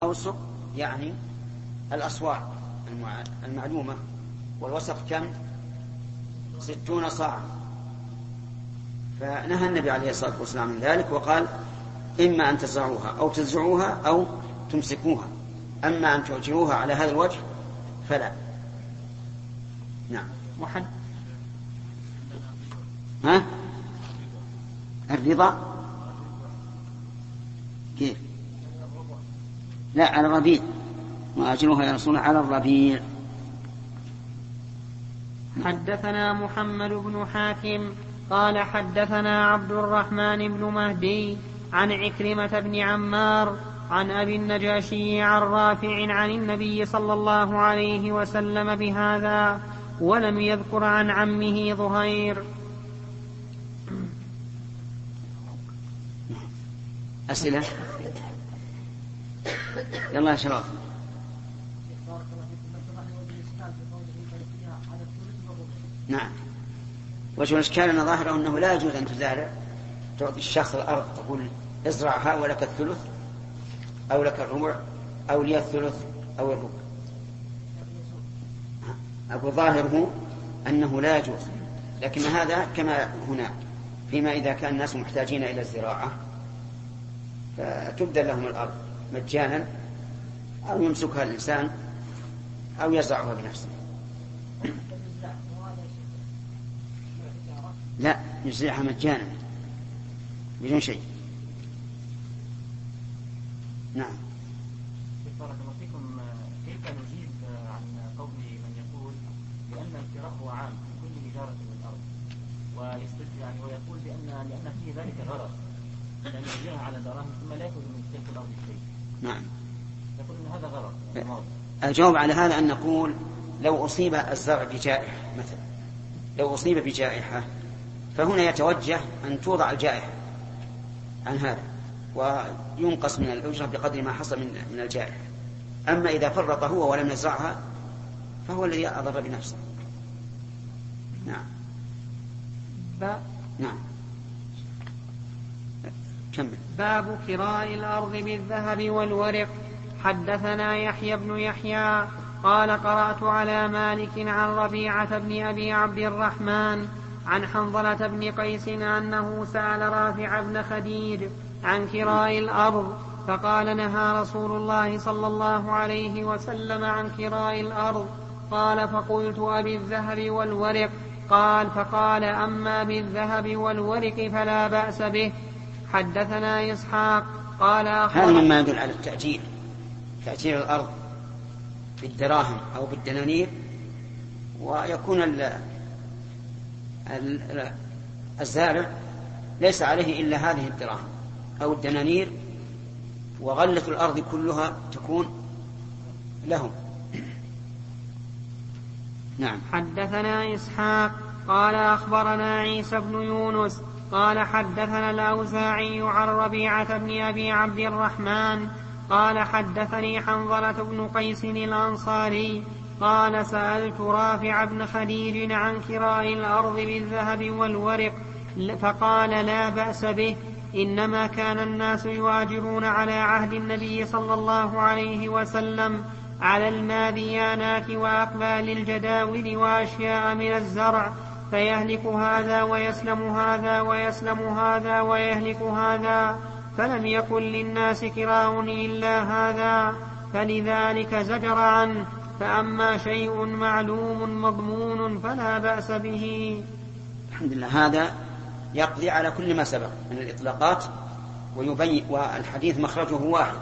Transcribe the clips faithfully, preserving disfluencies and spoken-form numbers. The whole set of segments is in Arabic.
الأوسق يعني الأصواع المعلومة، والوسق كم؟ ستون صاعا. فنهى النبي عليه الصلاة والسلام من ذلك وقال إما أن تزرعوها أو تزرعوها أو تمسكوها، أما أن تؤجروها على هذا الوجه فلا. نعم. محد ها الرضا كيف؟ لا، على الربيع، وأجروها يا رسول الله على الربيع. حدثنا محمد بن حاتم قال حدثنا عبد الرحمن بن مهدي عن عكرمة بن عمار عن أبي النجاشي عن رافع عن النبي صلى الله عليه وسلم بهذا، ولم يذكر عن عمه ظهير. أسئلة؟ يلا يا شباب. نعم. وجه الإشكال أن ظاهره أنه لا يجوز أن تزارع، تعطي الشخص الأرض تقول ازرعها ولك الثلث أو لك الربع أو لي الثلث أو الربع. أقول ظاهره أنه لا يجوز، لكن هذا كما هنا فيما إذا كان الناس محتاجين إلى الزراعة فتبدل لهم الأرض مجانا، أو يمسكها الإنسان أو يزرعها بنفسه. لا، يزرعها مجانا بدون شيء. نعم. بارك الله فيكم. كيف نجيب عن قول من يقول بأن الكراء هو عام في كل إجارة من الأرض، ويستدل يعني ويقول بأن لأن فيه ذلك غرض لأن يجيرها على دراهم ثم لا يأخذ من تلك الأرض شيء؟ نعم. يقول أن هذا غرض. الجواب على هذا أن نقول لو أصيب الزرع بجائحة مثلا، لو أصيب بجائحة فهنا يتوجه أن توضع الجائحة عن هذا وينقص من الأجرة بقدر ما حصل من من الجائحة. أما إذا فرط هو ولم يزرعها فهو الذي أضر بنفسه. نعم. ب... نعم. كمل. باب كراء الأرض بالذهب والورق. حدثنا يحيى بن يحيى قال قرأت على مالك عن ربيعة بن أبي عبد الرحمن عن حنظلة بن قيس أنه سأل رافع بن خديج عن كراء الأرض، فقال نهى رسول الله صلى الله عليه وسلم عن كراء الأرض. قال فقلت أبي الذهب والورق؟ قال فقال أما بالذهب والورق فلا بأس به. حدثنا إسحاق قال هذا مما يدل على التأجير، تأجير الأرض بالدراهم أو بالدنانير، ويكون ال ال الزارع ليس عليه إلا هذه الدراهم أو الدنانير، وغلة الأرض كلها تكون لهم. نعم. حدثنا إسحاق قال أخبرنا عيسى بن يونس قال حدثنا الأوزاعي عن ربيعة بن أبي عبد الرحمن قال حدثني حنظلة بن قيس الأنصاري قال سألت رافع بن خديج عن كراء الأرض بالذهب والورق، فقال لا بأس به، إنما كان الناس يواجرون على عهد النبي صلى الله عليه وسلم على الماذيانات وأقبال الجداول وأشياء من الزرع، فيهلك هذا ويسلم هذا ويسلم هذا ويهلك هذا، فلم يكن للناس كراء إلا هذا، فلذلك زجر عنه. فأما شيء معلوم مضمون فلا بأس به. الحمد لله. هذا يقضي على كل ما سبق من الإطلاقات ويبين، والحديث مخرجه واحد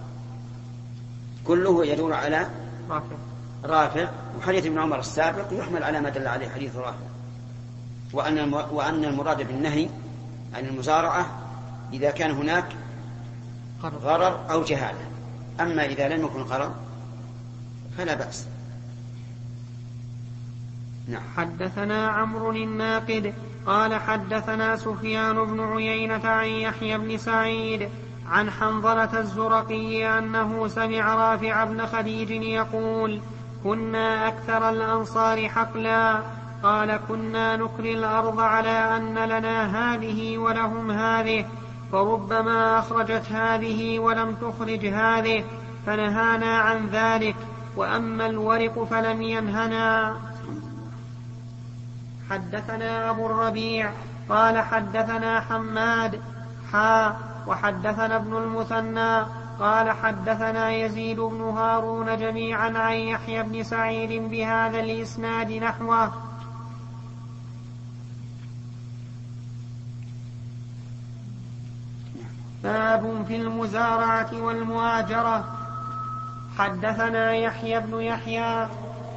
كله يدور على رافع, رافع وحديث ابن عمر السابق يحمل على ما دل عليه حديث رافع، وأن وأن المراد بالنهي عن المزارعة إذا كان هناك غرر أو جهالة، أما إذا لم يكن غرر فلا بأس. نعم. حدثنا عمرو الناقد قال حدثنا سفيان بن عيينة عن يحيى بن سعيد عن حنظلة الزرقي أنه سمع رافع بن خديج يقول كنا أكثر الأنصار حقلا، قال كنا نكري الأرض على أن لنا هذه ولهم هذه، فربما أخرجت هذه ولم تخرج هذه، فنهانا عن ذلك، وأما الورق فلم ينهنا. حدثنا أبو الربيع قال حدثنا حماد حا وحدثنا ابن المثنى قال حدثنا يزيد بن هارون جميعا عن يحيى بن سعيد بهذا الإسناد نحوه. باب في المزارعة والمؤاجرة. حدثنا يحيى بن يحيى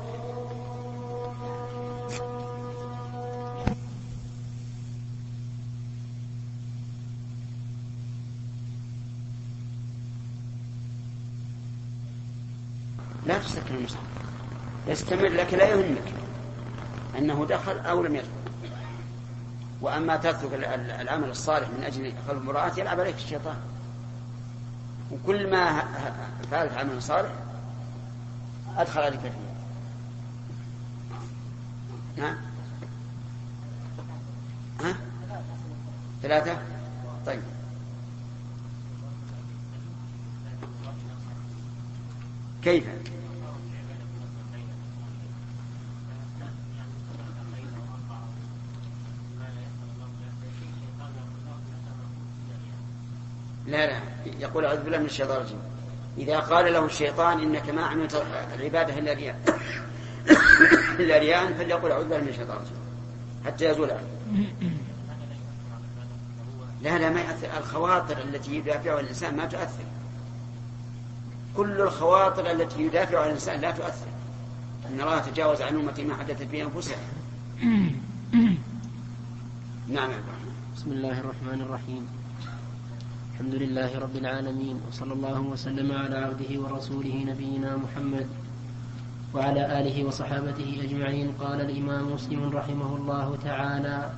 لا تسكن المصحف، يستمر لك لا يهمك أنه دخل أو لم يدخل. وأما تترك العمل الصالح من أجل خلق المراءة يلعب عليك الشيطان، وكل ما فعلت عمل صالح أدخل عليك فيه. ها؟ ها؟ ثلاثة؟ طيب. كيف؟ لا لا يقول أعوذ بالله من الشيطان الرجيم. إذا قال له الشيطان إنك ما عملت العبادة إلا رياء إلا رياء فليقول أعوذ بالله من الشيطان الرجيم حتى يزول عنه. لا لا ما يأثر. الخواطر التي يدافعها الإنسان ما تؤثر. كل الخواطر التي يدافعها الإنسان لا تؤثر. إن الله تجاوز عن أمتي ما حدثت في أنفسها. نعم. بسم الله الرحمن الرحيم. الحمد لله رب العالمين، وصلى الله وسلم على عبده ورسوله نبينا محمد وعلى آله وصحابته أجمعين. قال الإمام مسلم رحمه الله تعالى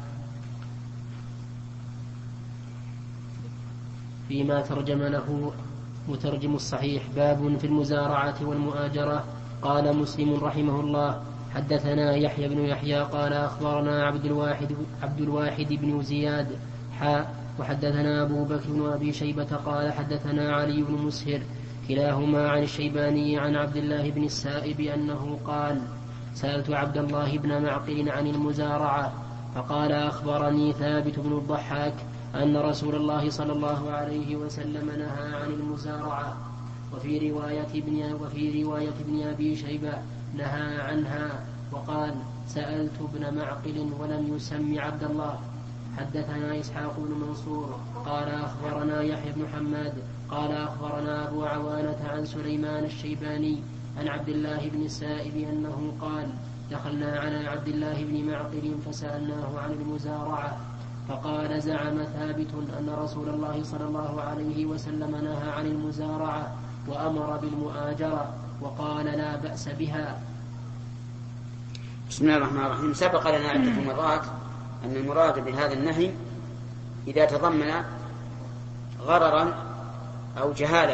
فيما ترجم له مترجم الصحيح: باب في المزارعة والمؤاجرة. قال مسلم رحمه الله: حدثنا يحيى بن يحيى قال أخبرنا عبد الواحد, عبد الواحد بن زياد حاء وحدثنا أبو بكر بن أبي شيبة قال حدثنا علي بن مسهر كلاهما عن الشيباني عن عبد الله بن السائب أنه قال: سألت عبد الله بن معقل عن المزارعة فقال: أخبرني ثابت بن الضحاك أن رسول الله صلى الله عليه وسلم نهى عن المزارعة. وفي رواية ابن, وفي رواية ابن أبي شيبة نهى عنها وقال: سألت ابن معقل ولم يسم عبد الله. حدثنا إسحاق بن منصور قال أخبرنا يحيى بن حماد قال أخبرنا أبو عوانة عن سليمان الشيباني عن عبد الله بن السائب أنه قال: دخلنا على عبد الله بن معقل فسألناه عن المزارعة فقال: زعم ثابت أن رسول الله صلى الله عليه وسلم نهى عن المزارعة وأمر بالمؤاجرة وقال: لا بأس بها. بسم الله الرحمن الرحيم. سبق لنا عدة مرات أن المراد بهذا النهي إذا تضمن غررا أو جهالة.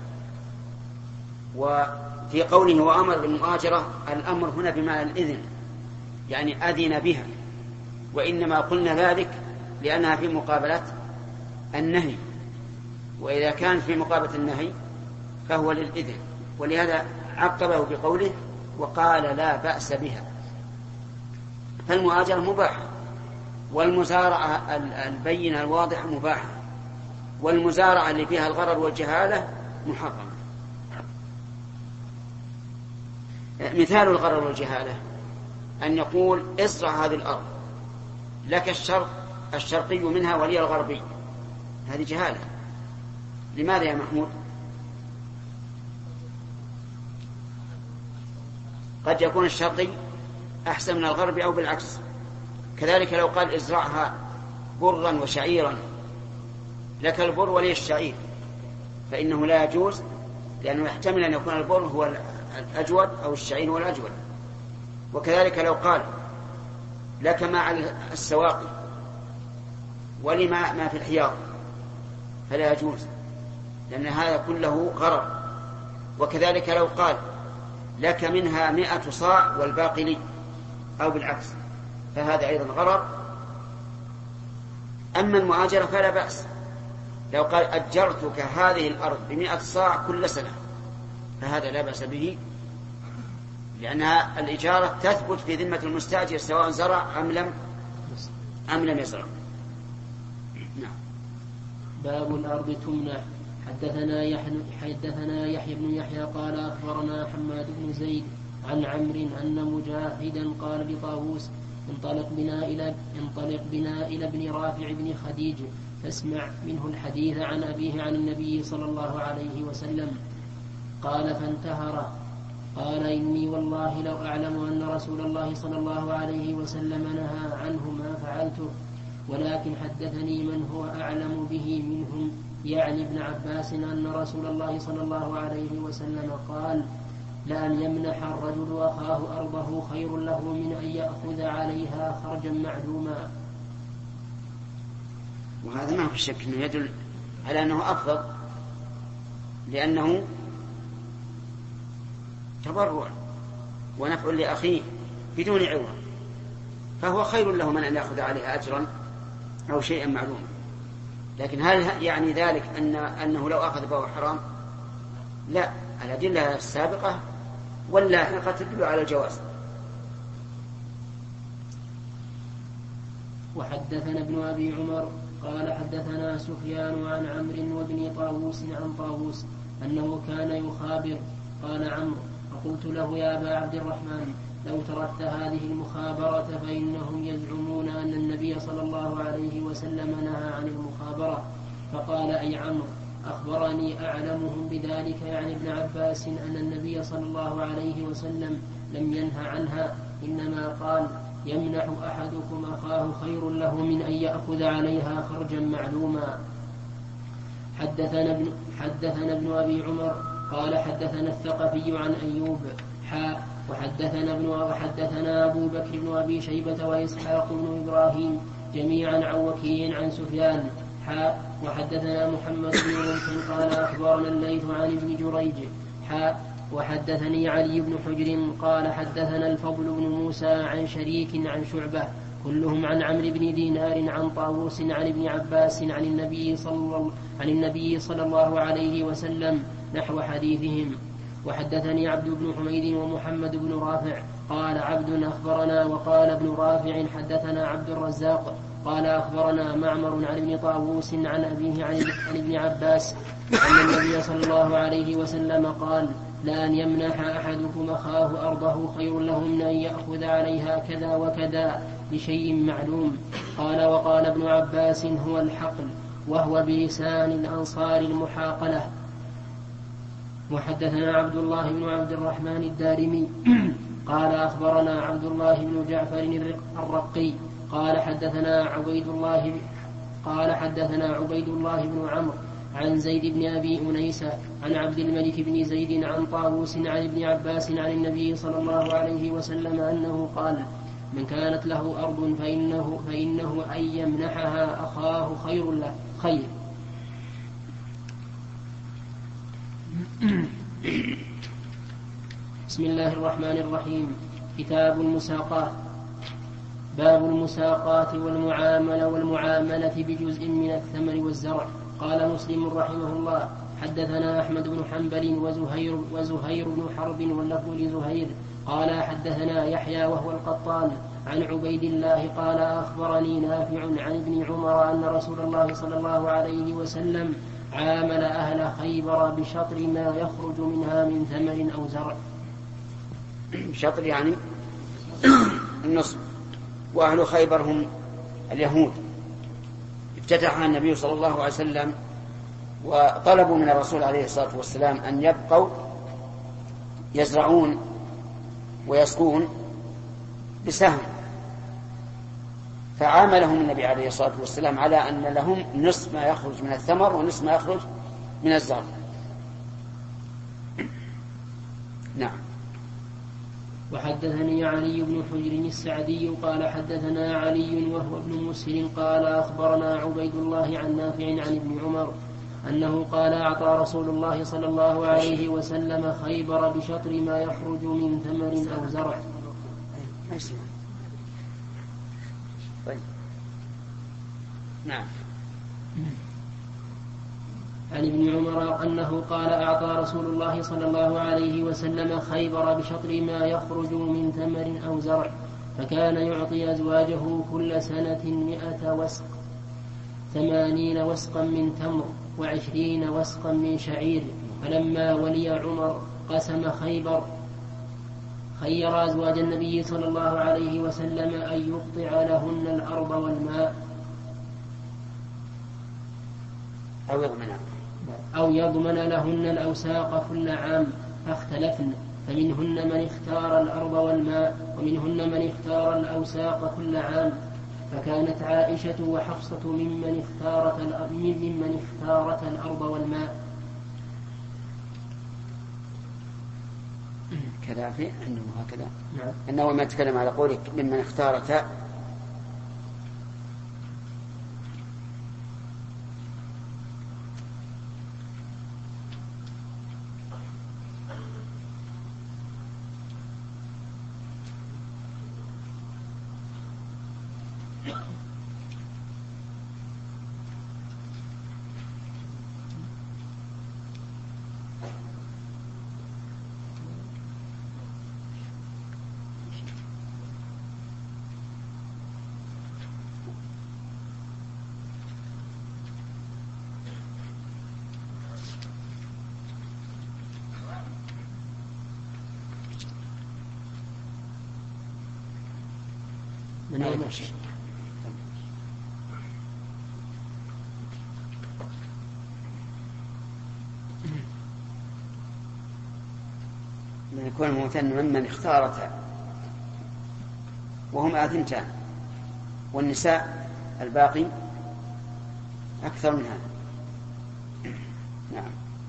وفي قوله وأمر بالمؤاجرة الأمر هنا بمعنى الإذن، يعني أذن بها، وإنما قلنا ذلك لأنها في مقابلة النهي، وإذا كان في مقابلة النهي فهو للإذن، ولهذا عقبه بقوله وقال: لا بأس بها. فالمؤاجرة مباحة، والمزارعة البينة الواضحة مباحة، والمزارعة اللي فيها الغرر والجهالة محرمة. مثال الغرر والجهالة أن يقول: ازرع هذه الأرض، لك الشرق الشرقي منها ولي الغربي. هذه جهالة. لماذا يا محمود؟ قد يكون الشرقي أحسن من الغربي أو بالعكس. كذلك لو قال: ازرعها برا وشعيرا، لك البر ولي الشعير، فإنه لا يجوز، لأنه يحتمل أن يكون البر هو الأجود أو الشعير هو الأجود. وكذلك لو قال: لك ما على السواقي ولما ما في الحياض، فلا يجوز، لأن هذا كله غرر. وكذلك لو قال: لك منها مئة صاع والباقي لي، أو بالعكس، فهذا أيضا غرر. أما المؤاجرة فلا بأس، لو قال: أجرتك هذه الأرض بمئة صاع كل سنة، فهذا لا بأس به، لأنها الإجارة تثبت في ذمة المستأجر سواء زرع أم لم أم لم يزرع. نعم. باب الأرض تمنح. حدثنا يحيى حدثنا يحيى بن يحيى قال أخبرنا حماد بن زيد عن عمرو أن مجاهدا قال لطاووس انطلق بنا إلى انطلق بنا إلى ابن رافع بن خديج فاسمع منه الحديث عن أبيه عن النبي صلى الله عليه وسلم. قال فانتهر. قال إني والله لو أعلم أن رسول الله صلى الله عليه وسلم نهى عنه ما فعلته، ولكن حدثني من هو أعلم به منهم يعني ابن عباس أن رسول الله صلى الله عليه وسلم قال لأن يمنح الرجل أخاه أرضه خير له من أن يأخذ عليها خرجا معلوما. وهذا ما في شك أنه يدل على أنه أفضل، لأنه تبرع ونفع لأخيه بدون عوض، فهو خير له من أن يأخذ عليها أجرا أو شيئا معلوما. لكن هل يعني ذلك أن أنه لو أخذ فهو حرام؟ لا، الأدلة السابقة واللاحقة تدل على الجواز. وحدثنا ابن أبي عمر قال حدثنا سفيان عن عمرو وابن طاووس عن طاووس أنه كان يخابر. قال عمرو فقلت له يا أبا عبد الرحمن لو تركت هذه المخابرة فإنهم يزعمون أن النبي صلى الله عليه وسلم نهى عن المخابرة. فقال أي عمرو أخبرني أعلمهم بذلك يعني ابن عباس أن النبي صلى الله عليه وسلم لم ينه عنها، إنما قال يمنح أحدكم أخاه خير له من أن يأخذ عليها خرجا معلوما. حدثنا ابن, حدثنا ابن أبي عمر قال حدثنا الثقفي عن أيوب حاء وحدثنا ابن وحدثنا أبو بكر بن أبي شيبة وإسحاق بن إبراهيم جميعا عن وكيع عن سفيان حاء وحدثنا محمد بن رمح قال أخبرنا الليث عن ابن جريج حاء وحدثني علي بن حجر قال حدثنا الفضل بن موسى عن شريك عن شعبة كلهم عن عمرو بن دينار عن طاووس عن ابن عباس عن النبي صلى عن النبي صلى الله عليه وسلم نحو حديثهم. وحدثني عبد بن حميد ومحمد بن رافع قال عبد أخبرنا وقال ابن رافع حدثنا عبد الرزاق قال أخبرنا معمر عن ابن طاووس عن أبيه عن ابن عباس أن النبي صلى الله عليه وسلم قال لأن يمنح أحدكم أخاه أرضه خير له من أن يأخذ عليها كذا وكذا بشيء معلوم. قال وقال ابن عباس هو الحقل وهو بلسان الأنصار المحاقلة. وحدثنا عبد الله بن عبد الرحمن الدارمي قال أخبرنا عبد الله بن جعفر الرقي قال حدثنا عبيد الله قال حدثنا عبيد الله بن عمرو عن زيد بن أبي أنيس عن عبد الملك بن زيد عن طاووس عن ابن عباس عن النبي صلى الله عليه وسلم أنه قال من كانت له أرض فإنه, فإنه أن يمنحها أخاه خير له خير. بسم الله الرحمن الرحيم. كتاب المساقات. باب المساقات والمعاملة والمعاملة بجزء من الثمر والزرع. قال مسلم رحمه الله حدثنا أحمد بن حنبل وزهير, وزهير بن حرب واللفظ لزهير قال حدثنا يحيى وهو القطان عن عبيد الله قال أخبرني نافع عن ابن عمر أن رسول الله صلى الله عليه وسلم عامل أهل خيبر بشطر ما يخرج منها من ثمر أو زرع. شطر يعني النصف. وأهل خيبر هم اليهود. افتتحها النبي صلى الله عليه وسلم وطلبوا من الرسول عليه الصلاة والسلام أن يبقوا يزرعون ويسقون بسهم، فعاملهم النبي عليه الصلاة والسلام على أن لهم نصف ما يخرج من الثمر ونصف ما يخرج من الزرع. نعم. وحدثني علي بن حجر السعدي قال حدثنا علي وهو ابن مسهر قال أخبرنا عبيد الله عن نافع عن ابن عمر أنه قال أعطى رسول الله صلى الله عليه وسلم خيبر بشطر ما يخرج من ثمر أو زرع. طيب. نعم. عن ابن عمر أنه قال أعطى رسول الله صلى الله عليه وسلم خيبر بشطر ما يخرج من تمر أو زرع، فكان يعطي أزواجه كل سنة مئة وسق، ثمانين وسقا من تمر وعشرين وسقا من شعير. فلما ولي عمر قسم خيبر خير أزواج النبي صلى الله عليه وسلم أن يقطع لهن الأرض والماء أو يضمن أو يضمن لهن الأوساق كل عام، فاختلفن، فمنهن من اختار الأرض والماء ومنهن من اختار الأوساق كل عام. فكانت عائشة وحفصة ممن اختارت ممن اختارت الأرض والماء. كذا في عنده هكذا. نعم. أنه ما يتكلم على قولك ممن اختارت من أين شيء. من يكون المثنى ممن اختارت وهم آثنتان، والنساء الباقي أكثر من هذا. نعم.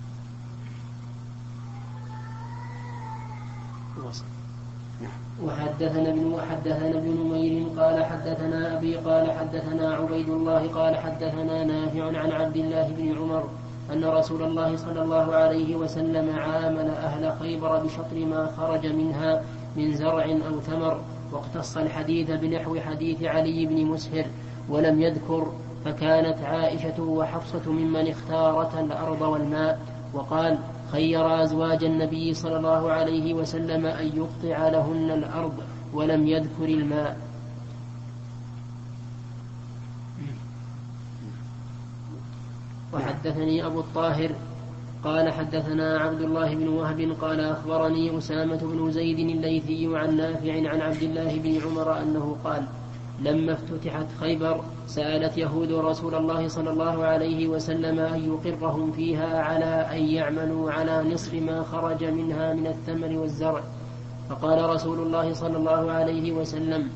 وحدثنا ابن وحدثنا ابن نمير قال حدثنا أبي قال حدثنا عبيد الله قال حدثنا نافع عن عبد الله بن عمر أن رسول الله صلى الله عليه وسلم عامل أهل خيبر بشطر ما خرج منها من زرع أو ثمر، واقتص الحديث بنحو حديث علي بن مسهر ولم يذكر. فكانت عائشة وحفصة ممن اختارت الأرض والماء. وقال خير أزواج النبي صلى الله عليه وسلم أن يقطع لهن الأرض ولم يذكر الماء. وحدثني أبو الطاهر قال حدثنا عبد الله بن وهب قال أخبرني أسامة بن زيد الليثي عن نافع عن عبد الله بن عمر أنه قال لما افتتحت خيبر سألت يهود رسول الله صلى الله عليه وسلم أن يقرهم فيها على أن يعملوا على نصف ما خرج منها من الثمر والزرع، فقال رسول الله صلى الله عليه وسلم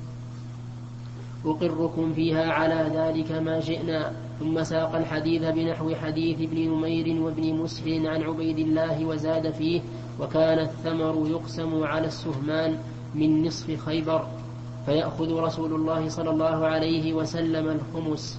أقركم فيها على ذلك ما شئنا. ثم ساق الحديث بنحو حديث ابن نمير وابن مسهر عن عبيد الله وزاد فيه وكان الثمر يقسم على السهمان من نصف خيبر، فيأخذ رسول الله صلى الله عليه وسلم الخمس.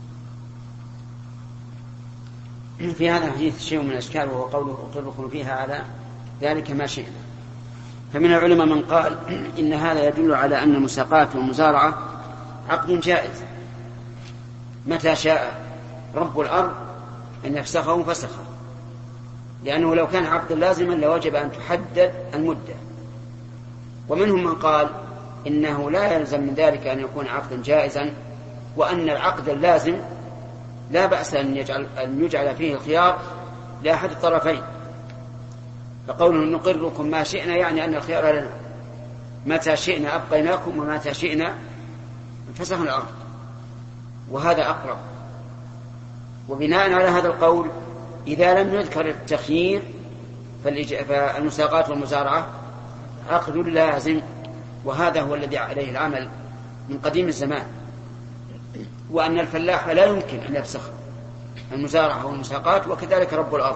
في هذا الحديث شيء من الأشكال، وهو قوله أقركم فيها على ذلك ما شئنا. فمن العلماء من قال إن هذا يدل على أن المساقات والمزارعة عقد جائز، متى شاء رب الأرض أن يفسخه فسخه، لأنه لو كان عقدا لازما لوجب أن تحدد المدة. ومنهم من قال إنه لا يلزم من ذلك أن يكون عقدا جائزا، وأن العقد اللازم لا بأس أن يجعل, أن يجعل فيه الخيار لأحد الطرفين. فقوله نقركم ما شئنا يعني أن الخيار لنا، متى شئنا أبقيناكم ومتى شئنا فسخنا الأرض، وهذا أقرب. وبناء على هذا القول إذا لم يذكر التخيير فالمساقات والمزارعة عقد لازم، وهذا هو الذي عليه العمل من قديم الزمان، وأن الفلاح لا يمكن أن يفسخ المزارعة والمساقات، وكذلك رب الأرض.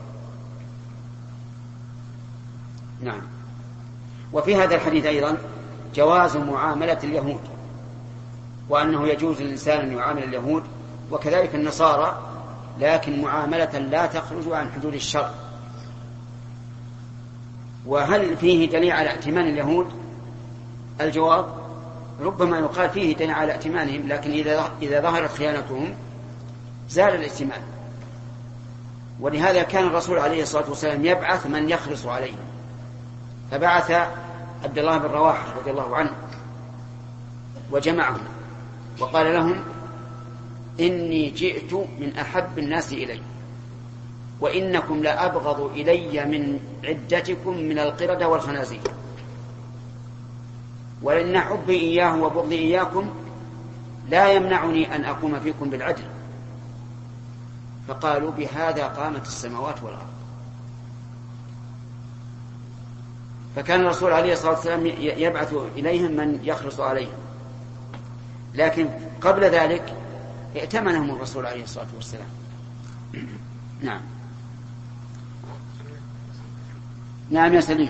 نعم. وفي هذا الحديث أيضا جواز معاملة اليهود، وأنه يجوز للإنسان أن يعامل اليهود وكذلك النصارى، لكن معاملة لا تخرج عن حدود الشرع. وهل فيه دليل على ائتمان اليهود؟ الجواب ربما يقال فيه دليل على ائتمانهم، لكن إذا إذا ظهرت خيانتهم زال الائتمان. ولهذا كان الرسول عليه الصلاة والسلام يبعث من يخلص عليه، فبعث عبد الله بن رواحة رضي الله عنه وجمعهم وقال لهم: إني جئت من أحب الناس إلي، وإنكم لأبغض إلي من عدتكم من القردة والخنازير، ولأن حبي إياه وبغضي إياكم لا يمنعني أن أقوم فيكم بالعدل. فقالوا: بهذا قامت السماوات والأرض. فكان الرسول عليه الصلاة والسلام يبعث إليهم من يخلص عليهم، لكن قبل ذلك ائتمنهم الرسول عليه الصلاة والسلام. نعم نعم يا سليم.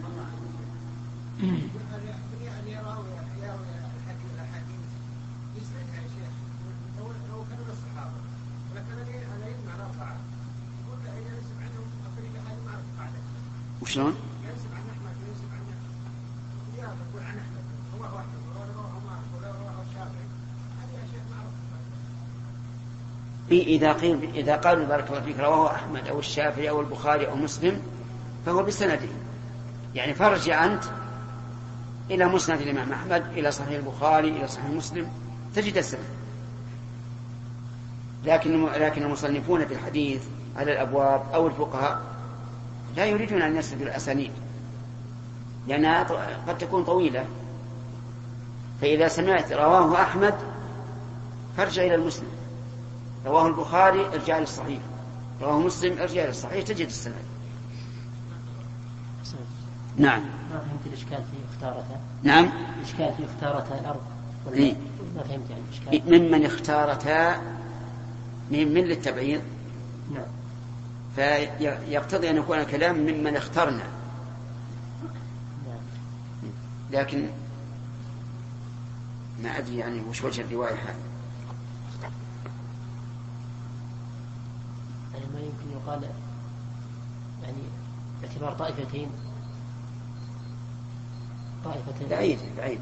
وشلون؟ إذا قيل إذا قالوا بارك الله فيك رواه أحمد أو الشافعي أو البخاري أو مسلم فهو بسنده، يعني فرجع أنت إلى مسند الإمام أحمد، إلى صحيح البخاري، إلى صحيح مسلم، تجد السند. لكن لكن المصنفون في الحديث على الأبواب أو الفقهاء لا يريدون أن يسردوا الأسانيد لأنها قد تكون طويلة، فإذا سمعت رواه أحمد فارجع إلى المسلم، رواه البخاري ارجع للصحيح، رواه مسلم ارجع للصحيح، تجد السند. نعم. ما فهمت الإشكال في اختارتها. نعم. الإشكال في اختارتها الأرض. إيه؟ ما فهمت يعني الإشكال. ممن اختارتها من من للتبعيض. نعم. فيقتضي أن يكون الكلام ممن اخترنا. نعم. لكن ما أدري يعني وش وجه الرواية هذه. يعني ما يمكن يقال يعني باعتبار طائفتين طائفتين بعيد بعيد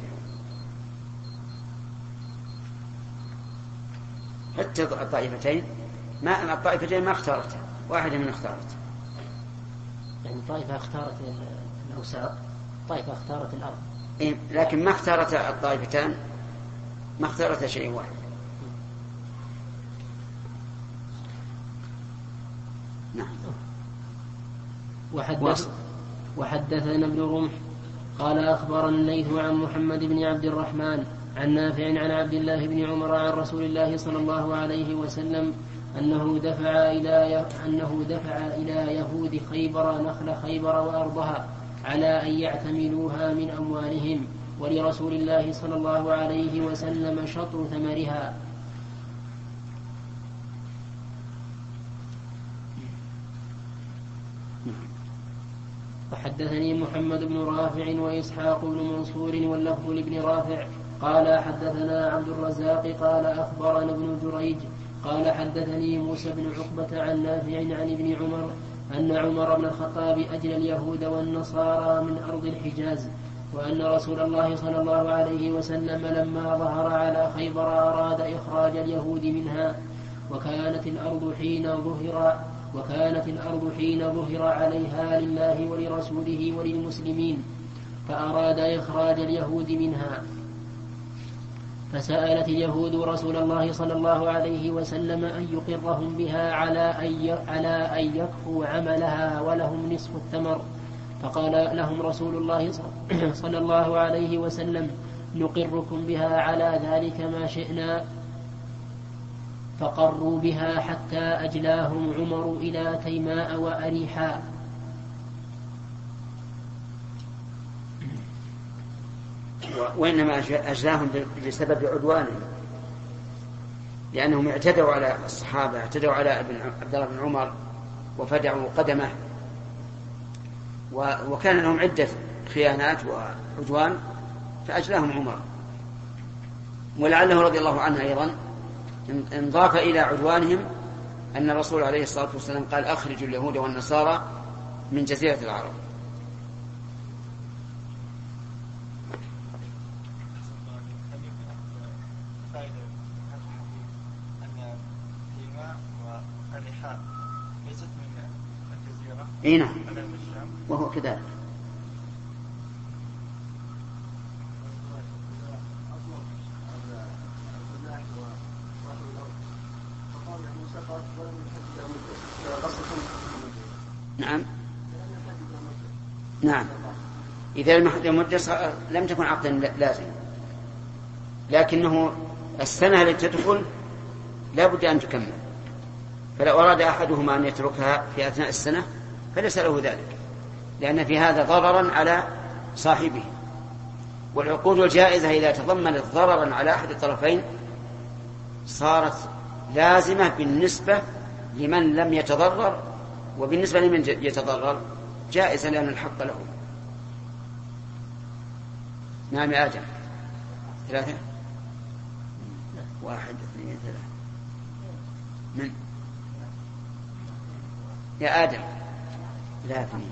حتى الطائفتين ما الطائفتين ما اختارتها، واحدة من اختارت. يعني طائفة اختارت الأوساط، طائفة اختارت الأرض. إيه لكن ما اختارت الطائفتان، ما اختارت شيء واحد. نعم. وحدث وحدثنا ابن رمح قال أخبرنا الليث عن محمد بن عبد الرحمن عن نافع عن عبد الله بن عمر عن رسول الله صلى الله عليه وسلم أنه دفع إلى أنه دفع إلى يهود خيبر نخل خيبر وأرضها على أن يعتملوها من أموالهم، ولرسول الله صلى الله عليه وسلم شطر ثمرها. وحدثني محمد بن رافع وإسحاق بن منصور واللفظ لابن رافع قال حدثنا عبد الرزاق قال أخبرنا ابن جريج قال حدثني موسى بن عقبة عن نافع عن ابن عمر أن عمر بن الخطاب أجلى اليهود والنصارى من أرض الحجاز، وأن رسول الله صلى الله عليه وسلم لما ظهر على خيبر أراد إخراج اليهود منها، وكانت الأرض حين ظهر وكانت الأرض حين ظهر عليها لله ولرسوله وللمسلمين، فأراد إخراج اليهود منها، فسألت اليهود رسول الله صلى الله عليه وسلم أن يقرهم بها على أن على أن يكفوا عملها ولهم نصف الثمر، فقال لهم رسول الله صلى الله عليه وسلم نقركم بها على ذلك ما شئنا، فقروا بها حتى أجلاهم عمر إلى تيماء وأريحا. وإنما أجلاهم بسبب عدوانهم، لأنهم اعتدوا على الصحابة، اعتدوا على عبد الله بن عمر وفدعوا قدمه، وكان لهم عدة خيانات وعدوان فأجلاهم عمر. ولعله رضي الله عنه أيضا انضاف إلى عدوانهم أن الرسول عليه الصلاة والسلام قال أخرجوا اليهود والنصارى من جزيرة العرب. ليست اي نعم وهو كذلك. نعم نعم إذا المدة لم تكن عقدا لازم، لكنه السنة التي تدخل لا بد أن تكمل، فلو أراد أحدهما أن يتركها في أثناء السنة فليس له ذلك، لأن في هذا ضررا على صاحبه. والعقود الجائزة إذا تضمنت ضررا على أحد الطرفين صارت لازمة بالنسبة لمن لم يتضرر، وبالنسبة لمن يتضرر جائزة لأن الحق له. نعم يا آدم. ثلاثة واحد اثنين ثلاثة من يا آدم لا اثنين.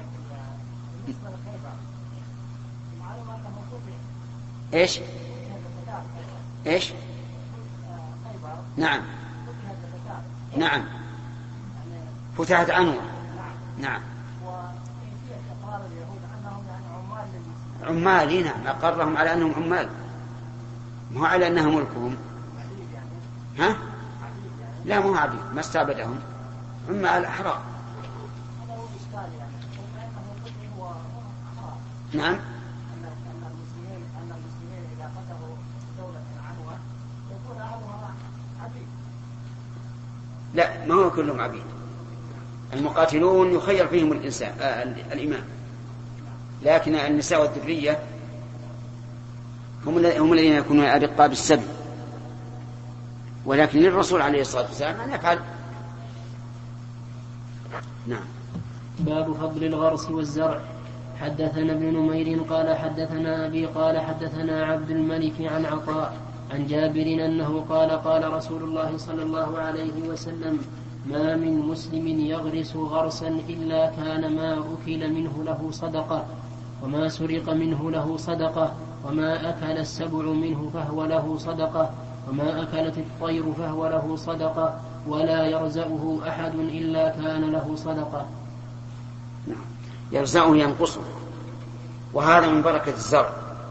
ايش ايش نعم نعم فتحت عنوة. نعم عمال. نعم أقرهم على أنهم عمال، مو على أنها ملكهم. ها لا مو عبيد، ما استعبدهم، عمال أحرار. نعم لا ما هو كلهم عبيد، المقاتلون يخير فيهم الإنسان آه الإمام، لكن النساء والذرية هم هم الذين يكونون أرقاء بالسبي، ولكن للرسول عليه الصلاة والسلام أن يفعل. نعم. باب فضل الغرس والزرع. حدثنا ابن نمير قال حدثنا أبي قال حدثنا عبد الملك عن عطاء عن جابر أنه قال قال رسول الله صلى الله عليه وسلم ما من مسلم يغرس غرسا إلا كان ما أكل منه له صدقة، وما سرق منه له صدقة، وما أكل السبع منه فهو له صدقة، وما أكلت الطير فهو له صدقة، ولا يرزقه أحد إلا كان له صدقة. يرزقه ينقصه، وهذا من بركة الزرع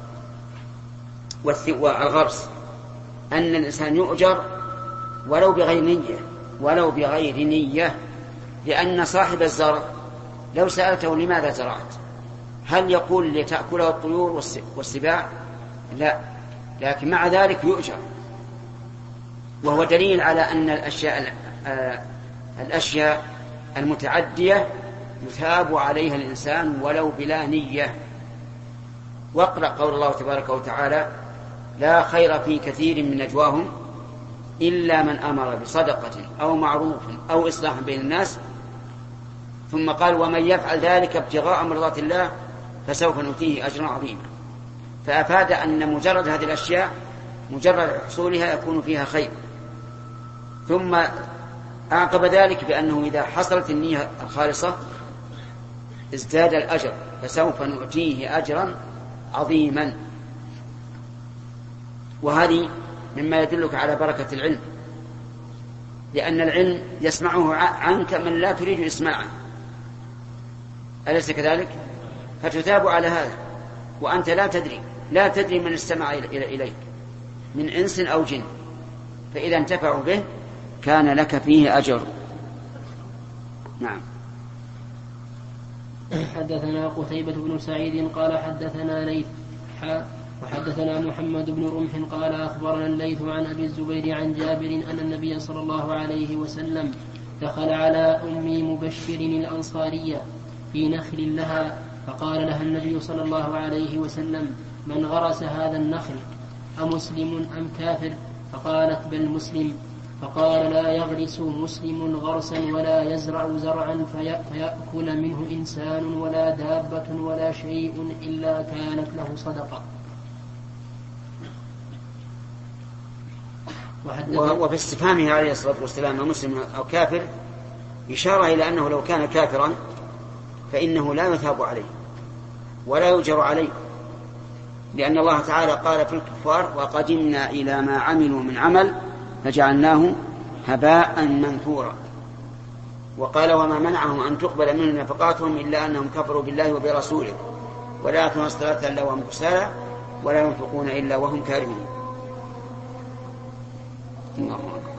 والغرس أن الإنسان يؤجر ولو بغير نية ولو بغير نية لأن صاحب الزرع لو سألته لماذا زرعت هل يقول لتأكله الطيور والسباع؟ لا، لكن مع ذلك يؤجر، وهو دليل على أن الأشياء الأشياء المتعدية يثاب عليها الإنسان ولو بلا نية. واقرأ قول الله تبارك وتعالى لا خير في كثير من نجواهم إلا من أمر بصدقة أو معروف أو إصلاح بين الناس، ثم قال ومن يفعل ذلك ابتغاء مرضات الله فسوف نؤتيه أجرا عظيما. فأفاد أن مجرد هذه الأشياء مجرد حصولها يكون فيها خير، ثم أعقب ذلك بأنه إذا حصلت النية الخالصة ازداد الأجر فسوف نؤتيه أجرا عظيما. وهذه مما يدلك على بركة العلم، لأن العلم يسمعه عنك من لا تريد إسماعه، أليس كذلك؟ فتثاب على هذا وأنت لا تدري لا تدري من استمع إليك من إنس أو جن، فإذا انتفعوا به كان لك فيه أجر. نعم. حدثنا قتيبة بن سعيد قال حدثنا ليث وحدثنا محمد بن رمح قال أخبرنا الليث عن أبي الزبير عن جابر أن النبي صلى الله عليه وسلم دخل على أم مبشر الأنصارية في نخل لها، فقال لها النبي صلى الله عليه وسلم من غرس هذا النخل أمسلم أم كافر؟ فقالت بل مسلم. فقال لا يغرس مسلم غرسا ولا يزرع زرعا فيأكل منه إنسان ولا دابة ولا شيء إلا كانت له صدقة. وفي استفهامه عليه الصلاة والسلام مسلم أو كافر إشارة إلى أنه لو كان كافرا فإنه لا يثاب عليه ولا يؤجر عليه، لأن الله تعالى قال في الكفار وقدمنا إلى ما عملوا من عمل فجعلناه هباء منثورا. وقال وما منعهم أن تقبل منهم نفقاتهم إلا أنهم كفروا بالله وبرسوله ولا يأتون الصلاة إلا وهم كسالى ولا ينفقون إلا وهم كارهون. الله أكبر.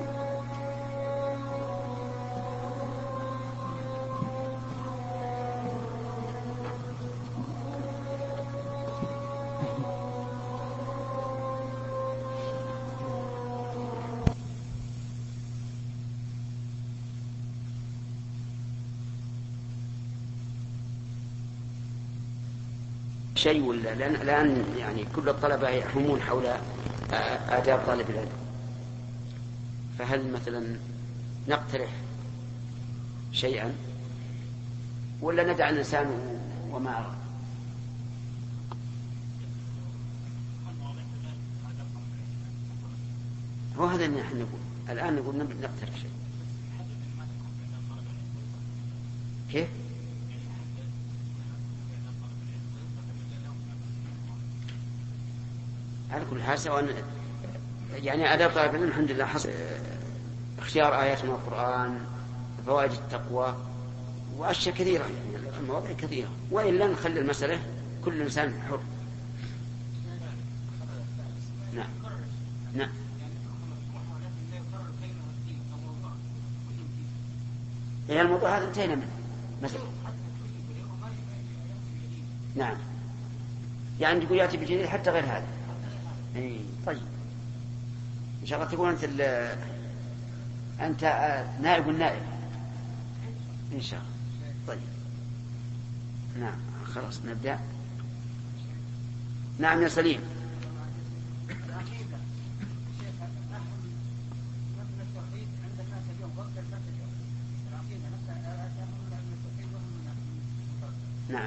شيء ولا لأن, لأن يعني كل الطلبة يحومون حول آداب طالب العلم، فهل مثلا نقترح شيئا ولا ندع الإنسان وما أرى؟ هو هذا اللي نحن نقول الآن، نقول نقترح شيء. كيف؟ على كل حال سواء يعني آداب طالب العلم الحمد لله حصل اختيار آيات من القرآن، فوائد التقوى وأشياء كثيرة، يعني المواضيع كثيرة، وإلا نخلي المسألة كل إنسان حر. نعم نعم هي الموضوع هذا انتهينا منه مثلا. نعم يعني تقول يأتي بجديد حتى غير هذا. اي طيب ان شاء الله تكون انت انت نائب النائب ان شاء الله. طيب نعم خلاص نبدأ. نعم يا سليم. نعم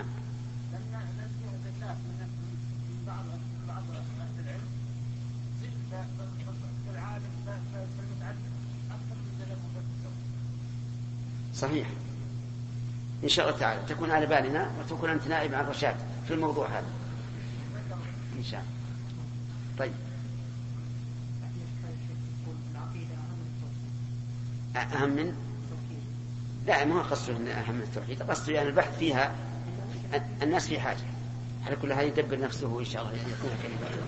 صحيح إن شاء الله تعالى تكون على بالنا وتكون أنت نائب عن رشاد في الموضوع هذا إن شاء الله. طيب أهم من لا ما هو قصده أهم من التوحيد، قصده يعني البحث فيها الناس في حاجة، على كل هذا يدبر نفسه إن شاء الله يكون كلمة.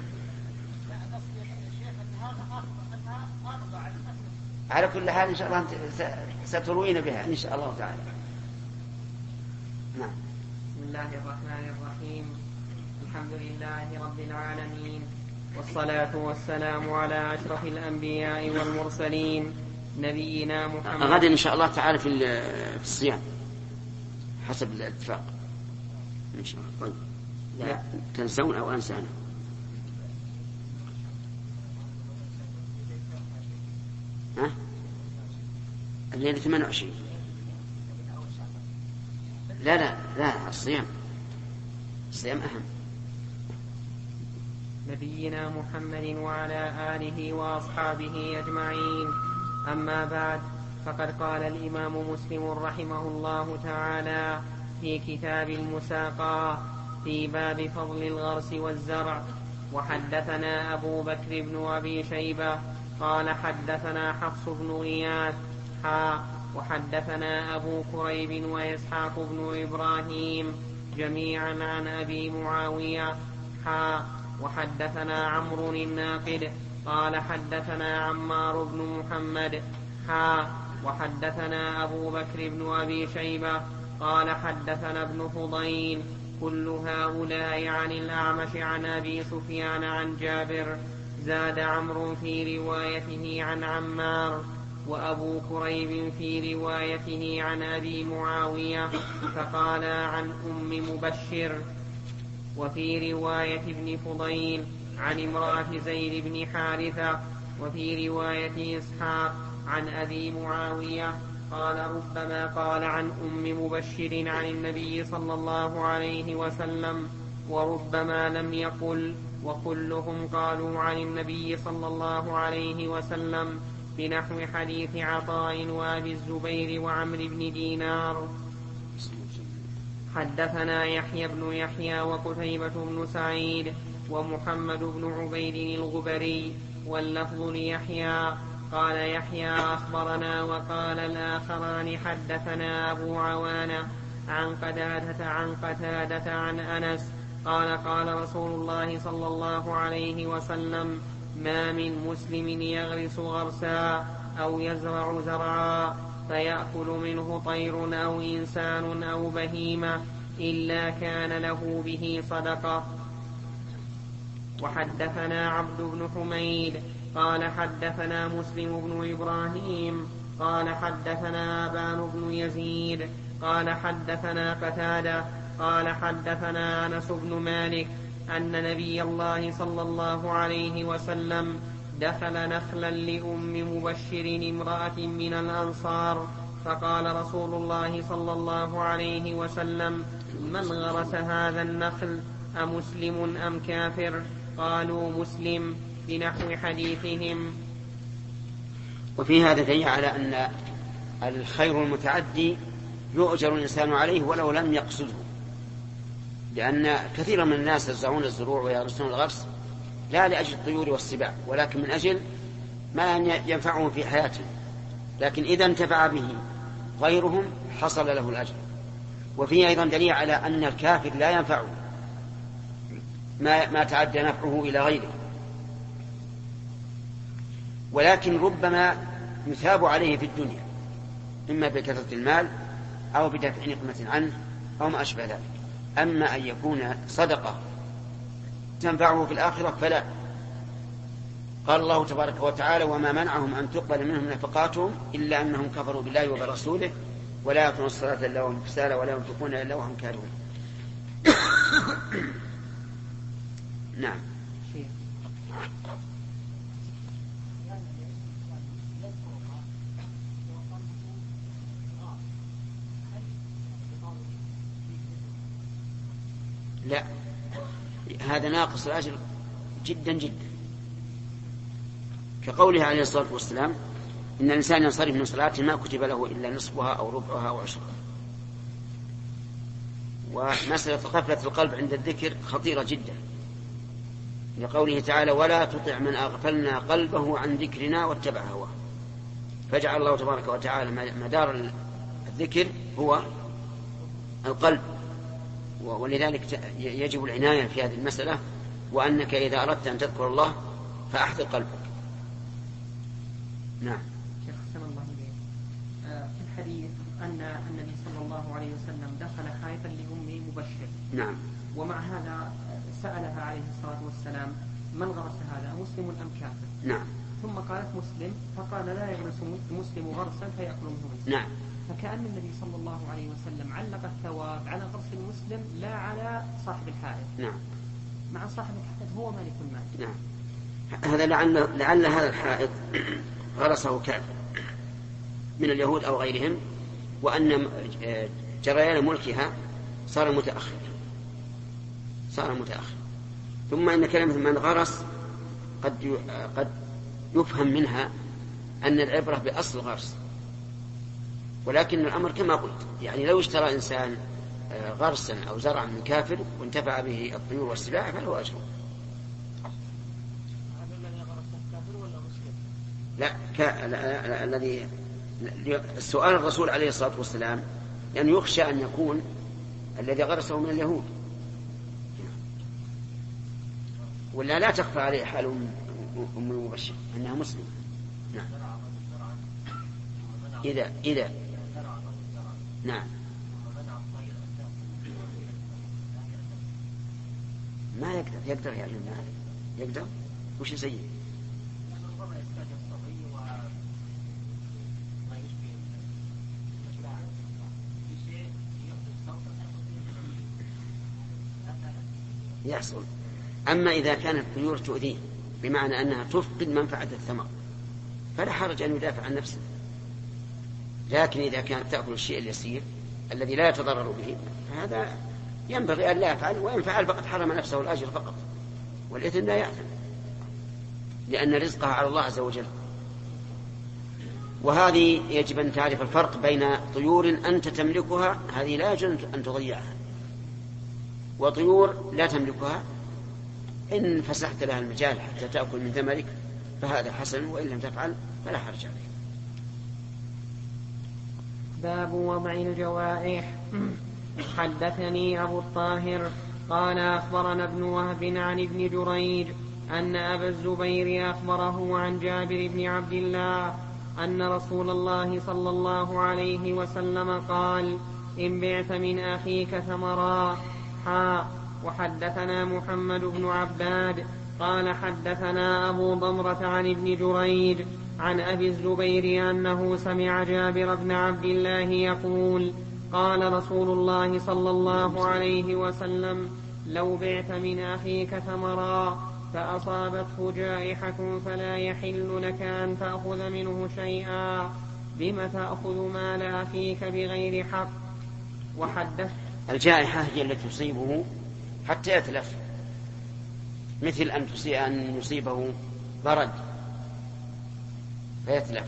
على كل حال إن شاء الله ستروين بها إن شاء الله تعالى. نعم. بسم الله الرحمن الرحيم. الحمد لله رب العالمين، والصلاة والسلام على أشرف الأنبياء والمرسلين نبينا محمد. غدا إن شاء الله تعالى في الصيام حسب الاتفاق إن شاء الله. طيب لا تنسون أو أنسانا. ها؟ الليلة ثمانية وعشرين. لا لا لا الصيام الصيام أهم. نبينا محمد وعلى آله وأصحابه أجمعين. أما بعد، فقد قال الإمام مسلم رحمه الله تعالى في كتاب المساقاة في باب فضل الغرس والزرع: وحدثنا أبو بكر بن أبي شيبة قال حدثنا حفص بن غياث حا وحدثنا أبو كريب وإسحاق بن إبراهيم جميعا عن أبي معاوية حا وحدثنا عمرو الناقد قال حدثنا عمار بن محمد حا وحدثنا أبو بكر بن أبي شيبة قال حدثنا ابن فضيل كل هؤلاء عن الأعمش عن أبي سفيان عن جابر. زاد عمرو في روايته عن عمار، وأبو كريب في روايته عن أبي معاوية فقال عن أم مبشر. وفي رواية ابن فضيل عن امرأة زيد بن حارثة. وفي رواية إسحاق عن أبي معاوية قال ربما قال عن أم مبشر عن النبي صلى الله عليه وسلم وربما لم يقل، وكلهم قالوا عن النبي صلى الله عليه وسلم بنحو حديث عطاء وأبي الزبير وعمرو بن دينار. حدثنا يحيى بن يحيى وقتيبة بن سعيد ومحمد بن عبيد الغبري واللفظ ليحيى قال يحيى أخبرنا وقال الآخران حدثنا أبو عوانة عن قتادة عن قتادة عن أنس قال قال رسول الله صلى الله عليه وسلم ما من مسلم يغرس غرسا أو يزرع زرعا فيأكل منه طير أو إنسان أو بهيمة إلا كان له به صدقة. وحدثنا عبد بن حميد قال حدثنا مسلم بن إبراهيم قال حدثنا أبان بن يزيد قال حدثنا قتادة قال حدثنا أنس بن مالك أن نبي الله صلى الله عليه وسلم دخل نخلا لأم مبشر امرأة من الأنصار فقال رسول الله صلى الله عليه وسلم من غرس هذا النخل أمسلم أم كافر؟ قالوا مسلم بنحو حديثهم. وفي هذا دليل على أن الخير المتعدي يؤجر الإنسان عليه ولو لم يقصده، لأن كثيرا من الناس يزرعون الزروع ويغرسون الغرس لا لأجل الطيور والسباع ولكن من أجل ما ينفعهم في حياتهم، لكن إذا انتفع به غيرهم حصل له الأجر. وفيه أيضا دليل على أن الكافر لا ينفعه ما, ما تعدى نفعه إلى غيره، ولكن ربما يثاب عليه في الدنيا إما بكثرة المال أو بدفع نقمة عنه أو ما أشبه ذلك. أما أن يكون صدقة تنفعه في الآخرة فلا. قال الله تبارك وتعالى وما منعهم أن تقبل منهم نفقاتهم إلا أنهم كفروا بالله وبرسوله ولا يأتون الصلاة إلا وهم كسالى ولا ينفقون إلا وهم كارهون. نعم. لا، هذا ناقص الأجر جدا جدا، كقوله عليه الصلاة والسلام إن الإنسان ينصرف من صلاته ما كتب له إلا نصفها أو ربعها أو عشرها. ومسألة غفلة القلب عند الذكر خطيرة جدا، لقوله تعالى ولا تطع من أغفلنا قلبه عن ذكرنا واتبع هواه، فجعل الله تبارك وتعالى مدار الذكر هو القلب، ولذلك يجب العناية في هذه المسألة، وأنك إذا أردت أن تذكر الله فأحضر قلبك. نعم. شيخ سلام الله عليه. في الحديث أن النبي صلى الله عليه وسلم دخل خائفا لأم مبشر. نعم. ومع هذا سألها عليه الصلاة والسلام من غرس هذا مسلم أم كافر؟ نعم. ثم قالت مسلم، فقال لا يغرس مسلم غرسا فيأكل منه مسلم. نعم. فكأن النبي صلى الله عليه وسلم علق الثواب على غرس المسلم لا على صاحب الحائط. نعم. مع صاحب الحائط هو مالك المال. نعم. هذا لعل, لعل هذا الحائط غرسه كافر من اليهود أو غيرهم، وأن جريان ملكها صار متأخر صار متأخر ثم إن كلمة من غرس قد قد يفهم منها أن العبرة بأصل الغرس، ولكن الأمر كما قلت يعني لو اشترى إنسان غرسا أو زرعا من كافر وانتفع به الطيور والسباع فله أجر. لا, لا الذي السؤال الرسول عليه الصلاة والسلام لأن يعني يخشى أن يكون الذي غرسه من اليهود، ولا لا تخفى عليه حال أم المبشر أنها مسلمة. نعم. إذا إذا نعم ما يقدر يقدر يعني ما يقدر وش يسوي؟ يحصل. أما إذا كانت الطيور تؤذيه بمعنى أنها تفقد منفعة الثمر فلا حرج أن يدافع عن نفسه، لكن إذا كانت تأكل الشيء اليسير الذي لا يتضرر به فهذا ينبغي أن لا يفعل، وإن فعل فقد حرم نفسه الأجر فقط والإثم لا يأثم، لأن رزقها على الله عز وجل. وهذه يجب أن تعرف الفرق بين طيور أنت تملكها هذه لا يجوز أن تضيعها، وطيور لا تملكها إن فسحت لها المجال حتى تأكل من ثمرك فهذا حسن، وإن لم تفعل فلا حرج عليه. باب وضع الجوائح. حدثني أبو الطاهر قال أخبرنا ابن وهب عن ابن جريج أن أبا الزبير أخبره عن جابر بن عبد الله أن رسول الله صلى الله عليه وسلم قال: إن بعت من أخيك ثمرا. حاء. وحدثنا محمد بن عباد قال حدثنا أبو ضمرة عن ابن جريج عن أبي الزبير أنه سمع جابر بن عبد الله يقول: قال رسول الله صلى الله عليه وسلم: لو بعت من أخيك ثمرا فأصابته جائحة فلا يحل لك أن تأخذ منه شيئا. بم تأخذ مال أخيك بغير حق. وحدث الجائحة هي التي تصيبه حتى يتلف، مثل أن تصيب أن يصيبه برد فيتلف،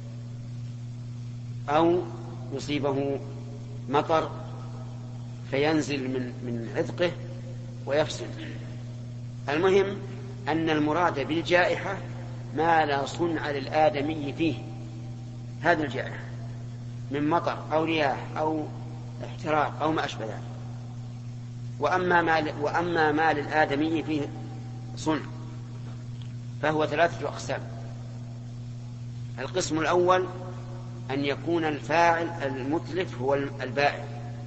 أو يصيبه مطر فينزل من من عذقه ويفسد. المهم أن المراد بالجائحة ما لا صنع للآدمي فيه، هذا الجائحة من مطر أو رياح أو احتراق أو ما أشبه ذلك. وأما ما وأما ما للآدمي فيه صنع فهو ثلاثة أقسام. القسم الأول أن يكون الفاعل المتلف هو البائع،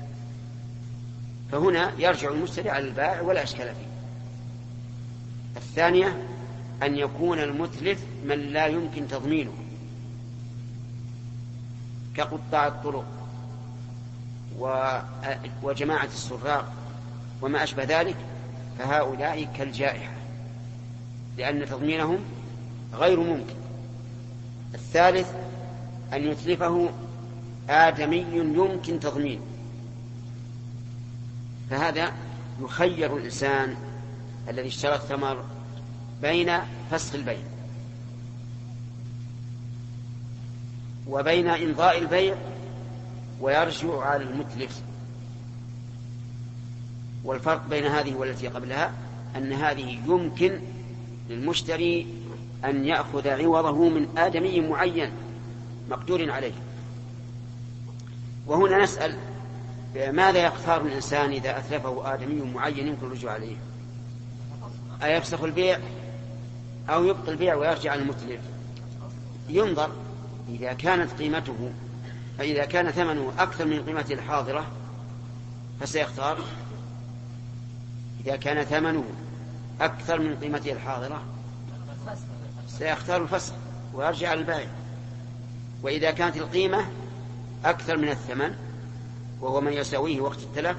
فهنا يرجع المشتري على البائع ولا إشكال فيه. الثانية أن يكون المتلف من لا يمكن تضمينه كقطاع الطرق وجماعة السراق وما أشبه ذلك، فهؤلاء كالجائحة لأن تضمينهم غير ممكن. الثالث أن يتلفه آدمي يمكن تضمينه، فهذا يخير الإنسان الذي اشترى الثمر بين فسخ البيع وبين إمضاء البيع ويرجع على المتلف. والفرق بين هذه والتي قبلها أن هذه يمكن للمشتري أن يأخذ عوضه من آدمي معين مقدور عليه. وهنا نسأل: ماذا يختار الإنسان إذا أتلفه آدمي معين يمكن الرجوع عليه؟ أيفسخ البيع أو يبقى البيع ويرجع المتلف؟ ينظر. إذا كانت قيمته فإذا كان ثمنه أكثر من قيمته الحاضرة فسيختار، إذا كان ثمنه أكثر من قيمته الحاضرة سيختار الفسخ ويرجع البائع. وإذا كانت القيمة أكثر من الثمن وهو من يساويه وقت التلف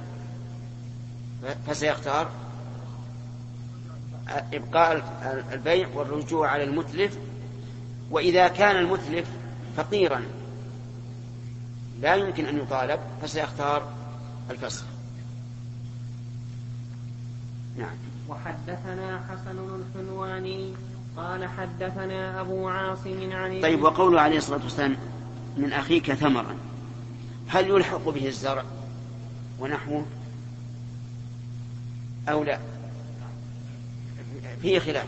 فسيختار إبقاء البيع والرجوع على المتلف. وإذا كان المتلف فقيرا لا يمكن أن يطالب فسيختار الفسخ. نعم. وحدثنا حسن الحلواني قال حدثنا أبو عاصم عن طيب، وقوله عليه الصلاة والسلام: من أخيك ثمرا، هل يلحق به الزرع ونحوه أو لا؟ فيه خلاف،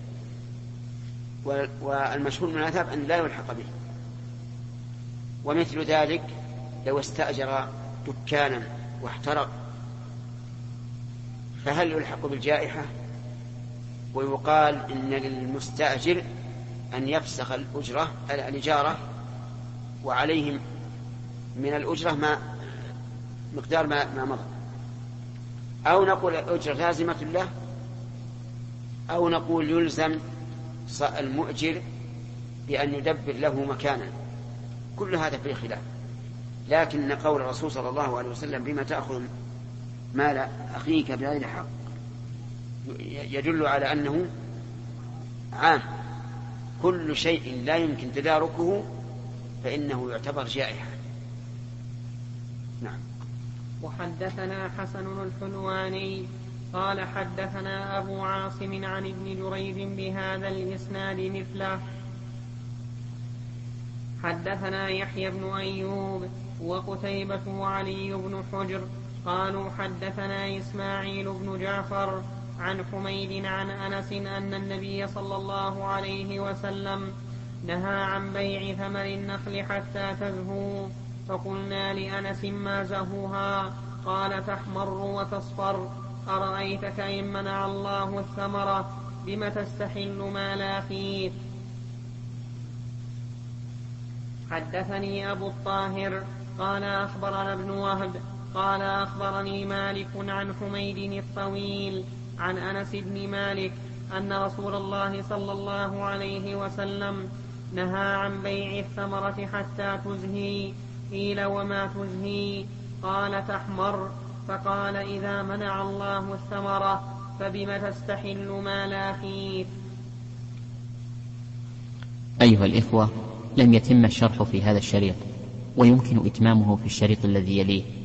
والمشهور من الأثاب أن لا يلحق به. ومثل ذلك لو استأجر دكانا واحترق فهل يلحق بالجائحة؟ ويقال إن للمستأجر أن يفسخ الأجرة الإجارة وعليهم من الأجرة ما مقدار ما, ما مضى، أو نقول الأجرة لازمة له، أو نقول يلزم المؤجر بأن يدبر له مكانا. كل هذا فيه خلاف، لكن قول الرسول صلى الله عليه وسلم: بما تأخذ مال أخيك بغير حق، يدل على أنه عام. كل شيء لا يمكن تداركه فإنه يعتبر جائحة. نعم. وحدثنا حسن الحلواني قال حدثنا أبو عاصم عن ابن جريج بهذا الإسناد مثله. حدثنا يحيى بن أيوب وقتيبة وعلي بن حجر قالوا حدثنا إسماعيل بن جعفر عن حميد عن أنس أن النبي صلى الله عليه وسلم نهى عن بيع ثمر النخل حتى تزهو. فقلنا لأنس ما زهوها؟ قال تحمر وتصفر. أرأيتك إن منع الله الثمرة بم تستحل مال أخيك. حدثني أبو الطاهر قال أخبرنا ابن وهب قال أخبرني مالك عن حميد الطويل عن أنس بن مالك أن رسول الله صلى الله عليه وسلم نهى عن بيع الثمرة حتى تزهي. قيل وما تزهي؟ قال تحمر. فقال إذا منع الله الثمرة فبم تستحل مال أخيك. أيها الإخوة، لم يتم الشرح في هذا الشريط، ويمكن إتمامه في الشريط الذي يليه.